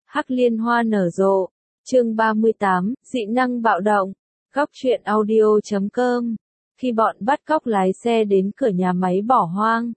Hắc liên hoa nở rộ. Chương 38, dị năng bạo động. Góc truyện audio.com. Khi bọn bắt cóc lái xe đến cửa nhà máy bỏ hoang,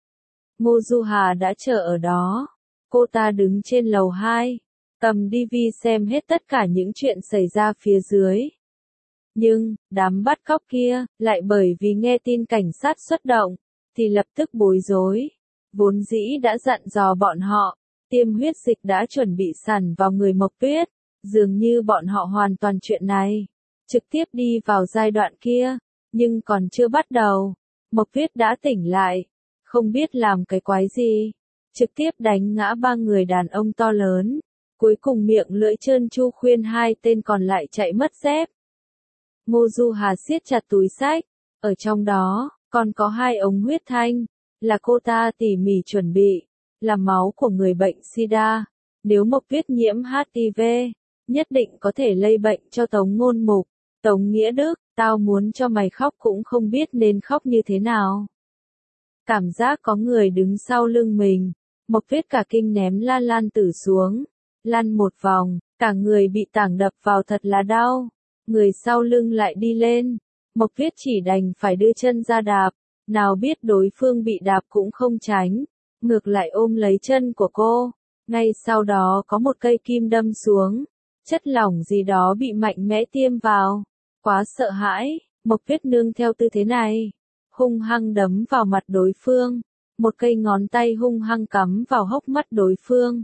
Ngô Du Hà đã chờ ở đó. Cô ta đứng trên lầu 2, cầm DV xem hết tất cả những chuyện xảy ra phía dưới. Nhưng, đám bắt cóc kia, lại bởi vì nghe tin cảnh sát xuất động, thì lập tức bối rối. Vốn dĩ đã dặn dò bọn họ, tiêm huyết dịch đã chuẩn bị sẵn vào người Mộc Tuyết, dường như bọn họ hoàn toàn chuyện này, trực tiếp đi vào giai đoạn kia, nhưng còn chưa bắt đầu, Mộc Tuyết đã tỉnh lại, không biết làm cái quái gì, trực tiếp đánh ngã 3 người đàn ông to lớn, cuối cùng miệng lưỡi trơn tru khuyên 2 tên còn lại chạy mất dép. Ngô Du Hà siết chặt túi xách, ở trong đó, còn có 2 ống huyết thanh, là cô ta tỉ mỉ chuẩn bị, là máu của người bệnh SIDA, nếu Mộc Tuyết nhiễm HIV, nhất định có thể lây bệnh cho Tống Ngôn Mục. Tống Nghĩa Đức, tao muốn cho mày khóc cũng không biết nên khóc như thế nào. Cảm giác có người đứng sau lưng mình, Mộc Tuyết cả kinh ném Lan Tử xuống, lăn một vòng, cả người bị tảng đập vào thật là đau, người sau lưng lại đi lên, Mộc Tuyết chỉ đành phải đưa chân ra đạp, nào biết đối phương bị đạp cũng không tránh, ngược lại ôm lấy chân của cô, ngay sau đó có một cây kim đâm xuống, chất lỏng gì đó bị mạnh mẽ tiêm vào, quá sợ hãi, Mộc Tuyết nương theo tư thế này, hung hăng đấm vào mặt đối phương, một cây ngón tay hung hăng cắm vào hốc mắt đối phương.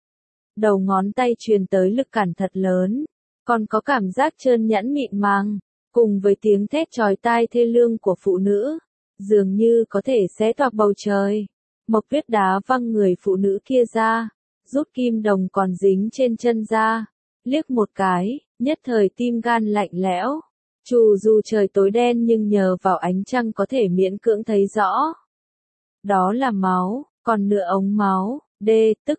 Đầu ngón tay truyền tới lực cản thật lớn, còn có cảm giác trơn nhẵn mịn màng, cùng với tiếng thét chói tai thê lương của phụ nữ, dường như có thể xé toạc bầu trời. Mộc Tuyết đá văng người phụ nữ kia ra, rút kim đồng còn dính trên chân ra, liếc một cái, nhất thời tim gan lạnh lẽo. Dù trời tối đen nhưng nhờ vào ánh trăng có thể miễn cưỡng thấy rõ. Đó là máu, còn nửa ống máu, tức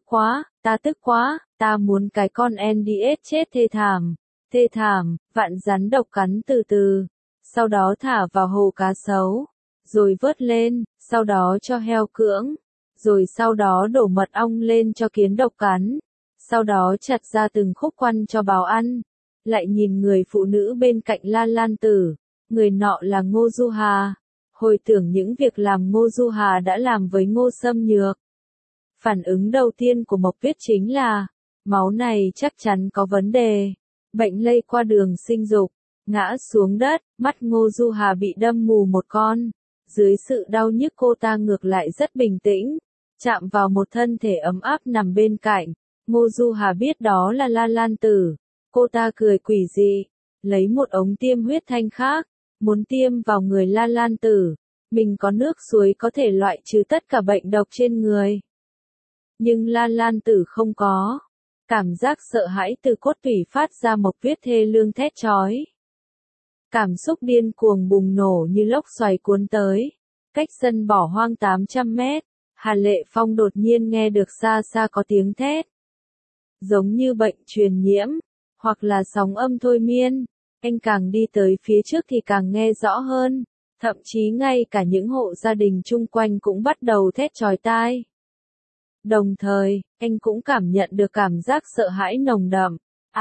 quá, ta muốn cái con NDS chết thê thảm, vạn rắn độc cắn từ từ, sau đó thả vào hồ cá sấu, rồi vớt lên, sau đó cho heo cưỡng, rồi sau đó đổ mật ong lên cho kiến độc cắn, sau đó chặt ra từng khúc quăn cho báo ăn. Lại nhìn người phụ nữ bên cạnh Lan Tử, người nọ là Ngô Du Hà, hồi tưởng những việc làm Ngô Du Hà đã làm với Ngô Xâm Nhược. Phản ứng đầu tiên của Mộc Tuyết chính là, máu này chắc chắn có vấn đề, bệnh lây qua đường sinh dục, ngã xuống đất, mắt Ngô Du Hà bị đâm mù một con, dưới sự đau nhức cô ta ngược lại rất bình tĩnh, chạm vào một thân thể ấm áp nằm bên cạnh, Ngô Du Hà biết đó là Lan Tử. Cô ta cười quỷ dị, lấy một ống tiêm huyết thanh khác, muốn tiêm vào người Lan Tử, mình có nước suối có thể loại trừ tất cả bệnh độc trên người. Nhưng Lan Tử không có, cảm giác sợ hãi từ cốt tủy phát ra Mộc Tuyết thê lương thét chói. Cảm xúc điên cuồng bùng nổ như lốc xoáy cuốn tới, cách sân bỏ hoang 800 mét, Hà Lệ Phong đột nhiên nghe được xa xa có tiếng thét. Giống như bệnh truyền nhiễm, hoặc là sóng âm thôi miên, anh càng đi tới phía trước thì càng nghe rõ hơn, thậm chí ngay cả những hộ gia đình chung quanh cũng bắt đầu thét chói tai. Đồng thời, anh cũng cảm nhận được cảm giác sợ hãi nồng đậm.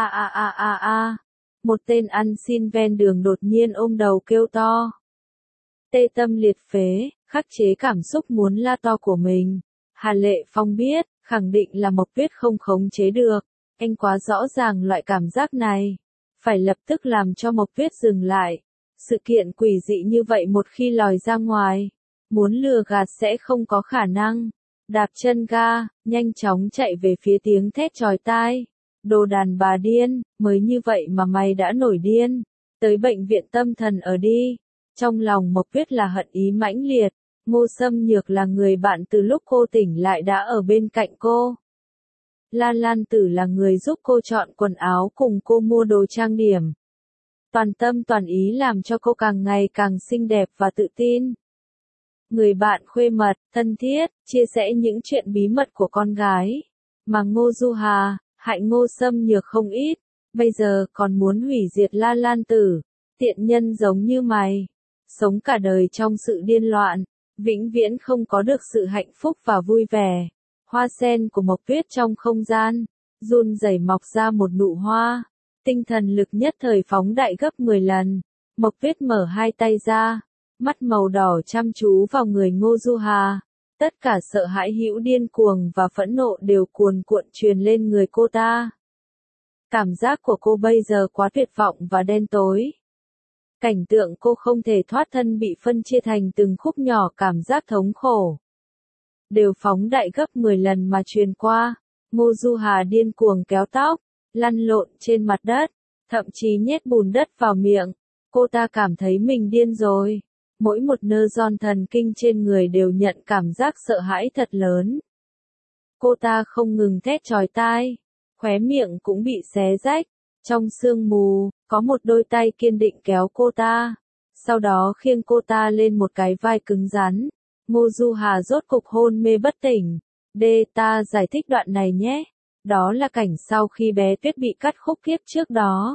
Một tên ăn xin ven đường đột nhiên ôm đầu kêu to. Tê tâm liệt phế, khắc chế cảm xúc muốn la to của mình. Hà Lệ Phong biết, khẳng định là Mộc Tuyết không khống chế được. Anh quá rõ ràng loại cảm giác này, phải lập tức làm cho Mộc Tuyết dừng lại. Sự kiện quỷ dị như vậy một khi lòi ra ngoài, muốn lừa gạt sẽ không có khả năng. Đạp chân ga, nhanh chóng chạy về phía tiếng thét chói tai. Đồ đàn bà điên, mới như vậy mà mày đã nổi điên. Tới bệnh viện tâm thần ở đi. Trong lòng Mộc Tuyết là hận ý mãnh liệt. Ngô Xâm Nhược là người bạn từ lúc cô tỉnh lại đã ở bên cạnh cô. Lan Tử là người giúp cô chọn quần áo cùng cô mua đồ trang điểm. Toàn tâm toàn ý làm cho cô càng ngày càng xinh đẹp và tự tin. Người bạn khuê mật, thân thiết, chia sẻ những chuyện bí mật của con gái. Mà Ngô Du Hà, hại Ngô Xâm Nhược không ít, bây giờ còn muốn hủy diệt Lan Tử. Tiện nhân giống như mày, sống cả đời trong sự điên loạn, vĩnh viễn không có được sự hạnh phúc và vui vẻ. Hoa sen của Mộc Tuyết trong không gian, run rẩy mọc ra một nụ hoa. Tinh thần lực nhất thời phóng đại gấp 10 lần. Mộc Tuyết mở hai tay ra, mắt màu đỏ chăm chú vào người Ngô Du Hà. Tất cả sợ hãi hữu điên cuồng và phẫn nộ đều cuồn cuộn truyền lên người cô ta. Cảm giác của cô bây giờ quá tuyệt vọng và đen tối. Cảnh tượng cô không thể thoát thân bị phân chia thành từng khúc nhỏ, cảm giác thống khổ đều phóng đại gấp 10 lần mà truyền qua. Ngô Du Hà điên cuồng kéo tóc, lăn lộn trên mặt đất, thậm chí nhét bùn đất vào miệng. Cô ta cảm thấy mình điên rồi. Mỗi một nơ giòn thần kinh trên người đều nhận cảm giác sợ hãi thật lớn. Cô ta không ngừng thét chói tai, khóe miệng cũng bị xé rách. Trong sương mù, có một đôi tay kiên định kéo cô ta, sau đó khiêng cô ta lên một cái vai cứng rắn. Ngô Du Hà rốt cục hôn mê bất tỉnh. Ta giải thích đoạn này nhé. Đó là cảnh sau khi bé Tuyết bị cắt khúc kiếp trước đó.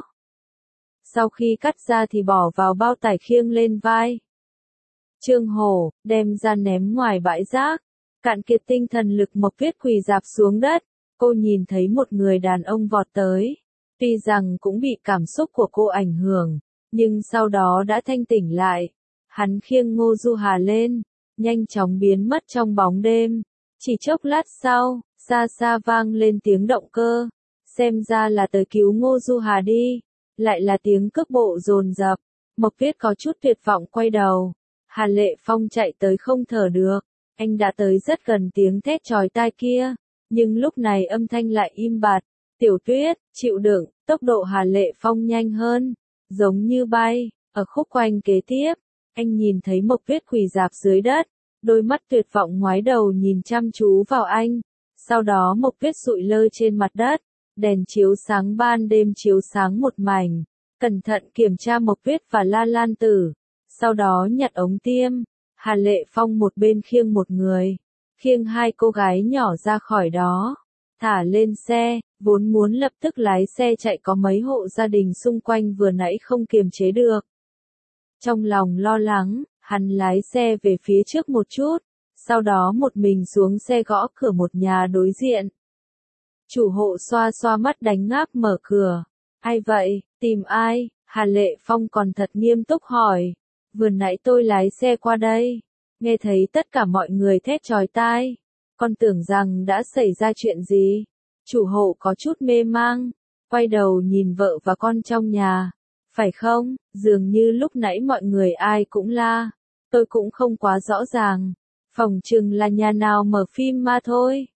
Sau khi cắt ra thì bỏ vào bao tải khiêng lên vai. Trương Hổ, đem ra ném ngoài bãi rác. Cạn kiệt tinh thần lực, Mộc Tuyết quỳ rạp xuống đất. Cô nhìn thấy một người đàn ông vọt tới. Tuy rằng cũng bị cảm xúc của cô ảnh hưởng, nhưng sau đó đã thanh tỉnh lại. Hắn khiêng Ngô Du Hà lên, nhanh chóng biến mất trong bóng đêm. Chỉ chốc lát sau, xa xa vang lên tiếng động cơ. Xem ra là tới cứu Ngô Du Hà đi. Lại là tiếng cước bộ dồn dập. Mộc Tuyết có chút tuyệt vọng quay đầu. Hà Lệ Phong chạy tới không thở được. Anh đã tới rất gần tiếng thét chói tai kia. Nhưng lúc này âm thanh lại im bặt. Tiểu Tuyết, chịu đựng. Tốc độ Hà Lệ Phong nhanh hơn, giống như bay. Ở khúc quanh kế tiếp, anh nhìn thấy Mộc Tuyết quỳ rạp dưới đất, đôi mắt tuyệt vọng ngoái đầu nhìn chăm chú vào anh. Sau đó Mộc Tuyết sụi lơ trên mặt đất, đèn chiếu sáng ban đêm chiếu sáng một mảnh. Cẩn thận kiểm tra Mộc Tuyết và La Lan Tử, sau đó nhặt ống tiêm. Hà Lệ Phong một bên khiêng một người, khiêng hai cô gái nhỏ ra khỏi đó, thả lên xe. Vốn muốn lập tức lái xe chạy, có mấy hộ gia đình xung quanh vừa nãy không kiềm chế được. Trong lòng lo lắng, hắn lái xe về phía trước một chút, sau đó một mình xuống xe gõ cửa một nhà đối diện. Chủ hộ xoa xoa mắt đánh ngáp mở cửa. Ai vậy, tìm ai? Hà Lệ Phong còn thật nghiêm túc hỏi. Vừa nãy tôi lái xe qua đây, nghe thấy tất cả mọi người thét chói tai. Con tưởng rằng đã xảy ra chuyện gì? Chủ hộ có chút mê mang, quay đầu nhìn vợ và con trong nhà. Phải không, dường như lúc nãy mọi người ai cũng la. Tôi cũng không quá rõ ràng. Phòng chừng là nhà nào mở phim ma thôi.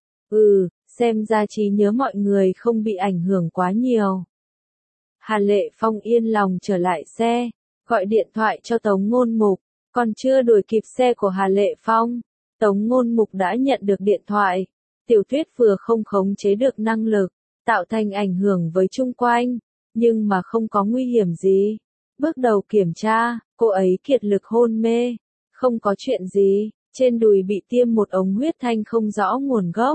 Xem ra trí nhớ mọi người không bị ảnh hưởng quá nhiều. Hà Lệ Phong yên lòng trở lại xe, gọi điện thoại cho Tống Ngôn Mục. Còn chưa đuổi kịp xe của Hà Lệ Phong, Tống Ngôn Mục đã nhận được điện thoại. Tiểu Tuyết vừa không khống chế được năng lực, tạo thành ảnh hưởng với chung quanh, nhưng mà không có nguy hiểm gì. Bước đầu kiểm tra, cô ấy kiệt lực hôn mê, không có chuyện gì, trên đùi bị tiêm một ống huyết thanh không rõ nguồn gốc.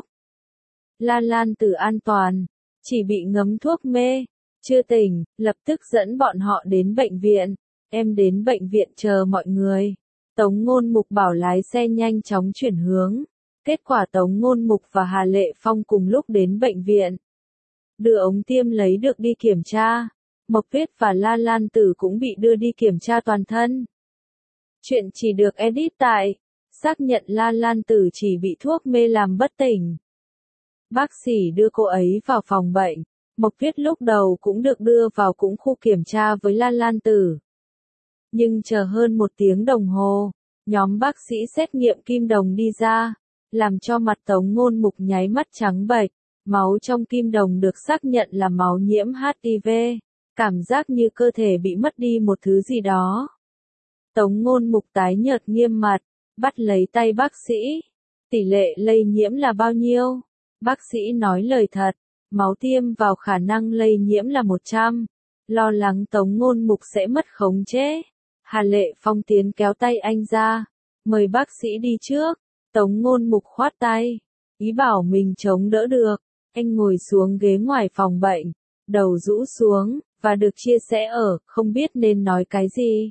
La Lan Tử an toàn, chỉ bị ngấm thuốc mê, chưa tỉnh, lập tức dẫn bọn họ đến bệnh viện. Em đến bệnh viện chờ mọi người. Tống Ngôn Mục bảo lái xe nhanh chóng chuyển hướng. Kết quả Tống Ngôn Mục và Hà Lệ Phong cùng lúc đến bệnh viện. Đưa ống tiêm lấy được đi kiểm tra. Mộc Tuyết và La Lan Tử cũng bị đưa đi kiểm tra toàn thân. Chuyện chỉ được edit tại. Xác nhận La Lan Tử chỉ bị thuốc mê làm bất tỉnh. Bác sĩ đưa cô ấy vào phòng bệnh. Mộc Tuyết lúc đầu cũng được đưa vào cũng khu kiểm tra với La Lan Tử. Nhưng chờ hơn 1 tiếng đồng hồ, nhóm bác sĩ xét nghiệm kim đồng đi ra, làm cho mặt Tống Ngôn Mục nháy mắt trắng bệch. Máu trong kim đồng được xác nhận là máu nhiễm HIV, cảm giác như cơ thể bị mất đi một thứ gì đó. Tống Ngôn Mục tái nhợt nghiêm mặt, bắt lấy tay bác sĩ. Tỷ lệ lây nhiễm là bao nhiêu? Bác sĩ nói lời thật, máu tiêm vào khả năng lây nhiễm là 100. Lo lắng Tống Ngôn Mục sẽ mất khống chế. Hà Lệ Phong tiến kéo tay anh ra, mời bác sĩ đi trước. Tống Ngôn Mục khoát tay, ý bảo mình chống đỡ được. Anh ngồi xuống ghế ngoài phòng bệnh, đầu rũ xuống, và được chia sẻ không biết nên nói cái gì.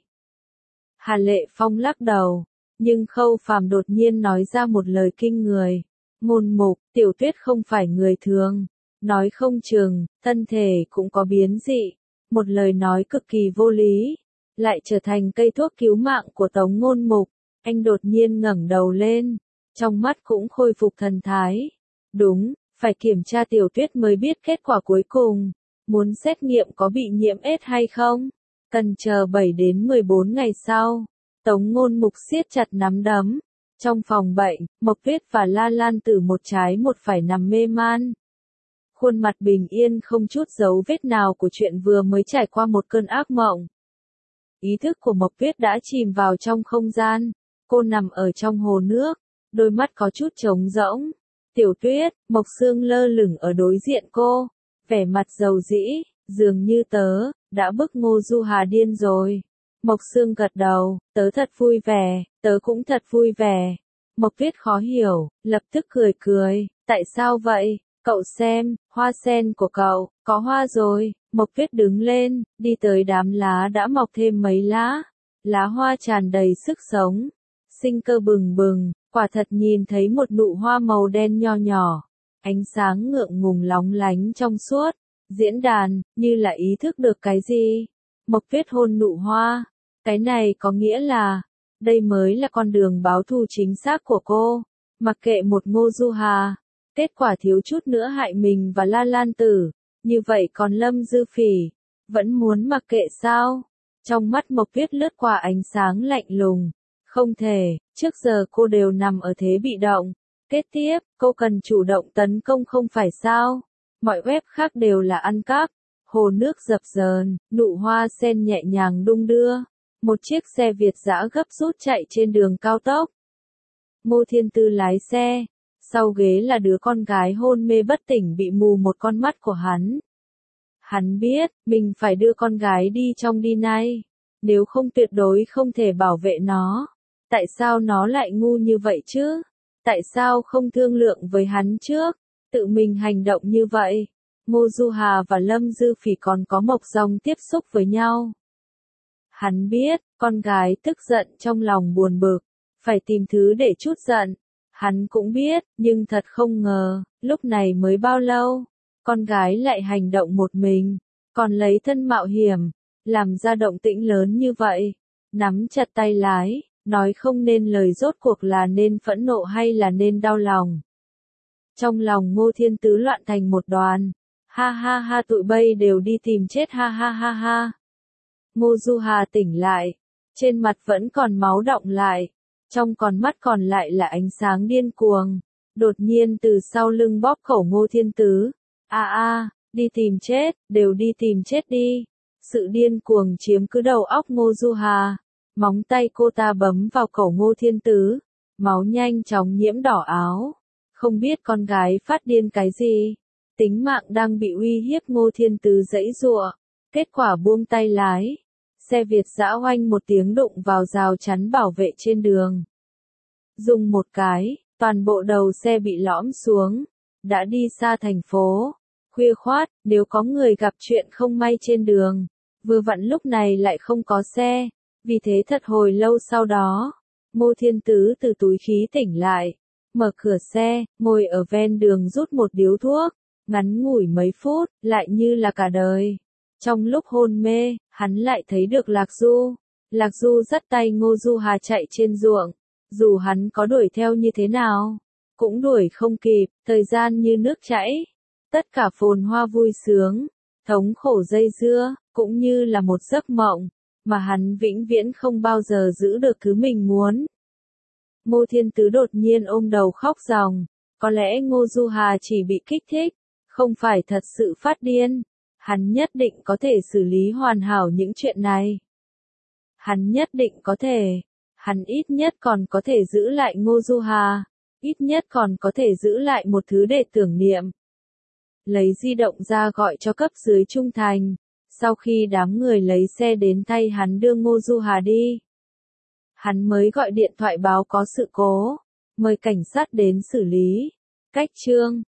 Hà Lệ Phong lắc đầu, nhưng Khâu Phàm đột nhiên nói ra một lời kinh người. Ngôn Mục, Tiểu Tuyết không phải người thường. Nói không chừng, thân thể cũng có biến dị. Một lời nói cực kỳ vô lý, lại trở thành cây thuốc cứu mạng của Tống Ngôn Mục. Anh đột nhiên ngẩng đầu lên, trong mắt cũng khôi phục thần thái. Đúng, phải kiểm tra Tiểu Tuyết mới biết kết quả cuối cùng. Muốn xét nghiệm có bị nhiễm AIDS hay không? Cần chờ 7 đến 14 ngày sau. Tống Ngôn Mục siết chặt nắm đấm. Trong phòng bệnh, Mộc Tuyết và La Lan Tử một trái một phải nằm mê man. Khuôn mặt bình yên không chút dấu vết nào của chuyện vừa mới trải qua một cơn ác mộng. Ý thức của Mộc Tuyết đã chìm vào trong không gian. Cô nằm ở trong hồ nước, đôi mắt có chút trống rỗng. Tiểu Tuyết, Mộc Sương lơ lửng ở đối diện cô, vẻ mặt dầu dĩ, dường như tớ đã bức Ngô Du Hà điên rồi. Mộc Sương gật đầu, tớ thật vui vẻ, tớ cũng thật vui vẻ. Mộc Tuyết khó hiểu, lập tức cười cười, tại sao vậy? Cậu xem, hoa sen của cậu, có hoa rồi. Mộc Tuyết đứng lên, đi tới đám lá đã mọc thêm mấy lá. Lá hoa tràn đầy sức sống, sinh cơ bừng bừng, quả thật nhìn thấy một nụ hoa màu đen nho nhỏ. Ánh sáng ngượng ngùng lóng lánh trong suốt. Diễn đàn, như là ý thức được cái gì. Mộc Tuyết hôn nụ hoa. Cái này có nghĩa là, đây mới là con đường báo thù chính xác của cô. Mặc kệ một Ngô Du Hà, kết quả thiếu chút nữa hại mình và La Lan Tử. Như vậy còn Lâm Dư Phỉ, vẫn muốn mặc kệ sao? Trong mắt Mộc Tuyết lướt qua ánh sáng lạnh lùng. Không thể, trước giờ cô đều nằm ở thế bị động. Kế tiếp, cô cần chủ động tấn công không phải sao? Mọi web khác đều là ăn cắp. Hồ nước dập dờn, nụ hoa sen nhẹ nhàng đung đưa. Một chiếc xe Việt dã gấp rút chạy trên đường cao tốc. Ngô Thiên Tư lái xe. Sau ghế là đứa con gái hôn mê bất tỉnh bị mù một con mắt của hắn. Hắn biết, mình phải đưa con gái đi trong đi nay. Nếu không tuyệt đối không thể bảo vệ nó. Tại sao nó lại ngu như vậy chứ? Tại sao không thương lượng với hắn trước? Tự mình hành động như vậy. Ngô Du Hà và Lâm Dư Phỉ còn có Mộc Dòng tiếp xúc với nhau. Hắn biết, con gái tức giận trong lòng buồn bực, phải tìm thứ để trút giận. Hắn cũng biết, nhưng thật không ngờ, lúc này mới bao lâu, con gái lại hành động một mình, còn lấy thân mạo hiểm, làm ra động tĩnh lớn như vậy. Nắm chặt tay lái, nói không nên lời rốt cuộc là nên phẫn nộ hay là nên đau lòng. Trong lòng Ngô Thiên Tứ loạn thành một đoàn. Ha ha ha, tụi bay đều đi tìm chết, ha ha ha ha. Ngô Du Hà tỉnh lại, trên mặt vẫn còn máu đọng lại, trong con mắt còn lại là ánh sáng điên cuồng. Đột nhiên từ sau lưng bóp khẩu Ngô Thiên Tứ. Đi tìm chết, đều đi tìm chết đi. Sự điên cuồng chiếm cứ đầu óc Ngô Du Hà. Móng tay cô ta bấm vào cổ Ngô Thiên Tứ. Máu nhanh chóng nhiễm đỏ áo. Không biết con gái phát điên cái gì. Tính mạng đang bị uy hiếp, Ngô Thiên Tứ giãy giụa. Kết quả buông tay lái. Xe Việt dã oanh một tiếng đụng vào rào chắn bảo vệ trên đường. Dùng một cái, toàn bộ đầu xe bị lõm xuống. Đã đi xa thành phố. Khuya khoát, nếu có người gặp chuyện không may trên đường. Vừa vặn lúc này lại không có xe. Vì thế thật hồi lâu sau đó, Ngô Thiên Tứ từ túi khí tỉnh lại. Mở cửa xe, ngồi ở ven đường rút một điếu thuốc. Ngắn ngủi mấy phút, lại như là cả đời. Trong lúc hôn mê, hắn lại thấy được Lạc Du. Lạc Du dắt tay Ngô Du Hà chạy trên ruộng. Dù hắn có đuổi theo như thế nào, cũng đuổi không kịp, thời gian như nước chảy. Tất cả phồn hoa vui sướng, thống khổ dây dưa, cũng như là một giấc mộng, mà hắn vĩnh viễn không bao giờ giữ được thứ mình muốn. Ngô Thiên Tứ đột nhiên ôm đầu khóc ròng. Có lẽ Ngô Du Hà chỉ bị kích thích, không phải thật sự phát điên. Hắn nhất định có thể xử lý hoàn hảo những chuyện này. Hắn nhất định có thể. Hắn ít nhất còn có thể giữ lại Ngô Du Hà. Ít nhất còn có thể giữ lại một thứ để tưởng niệm. Lấy di động ra gọi cho cấp dưới trung thành. Sau khi đám người lấy xe đến thay hắn đưa Ngô Du Hà đi, hắn mới gọi điện thoại báo có sự cố, mời cảnh sát đến xử lý. Cách chương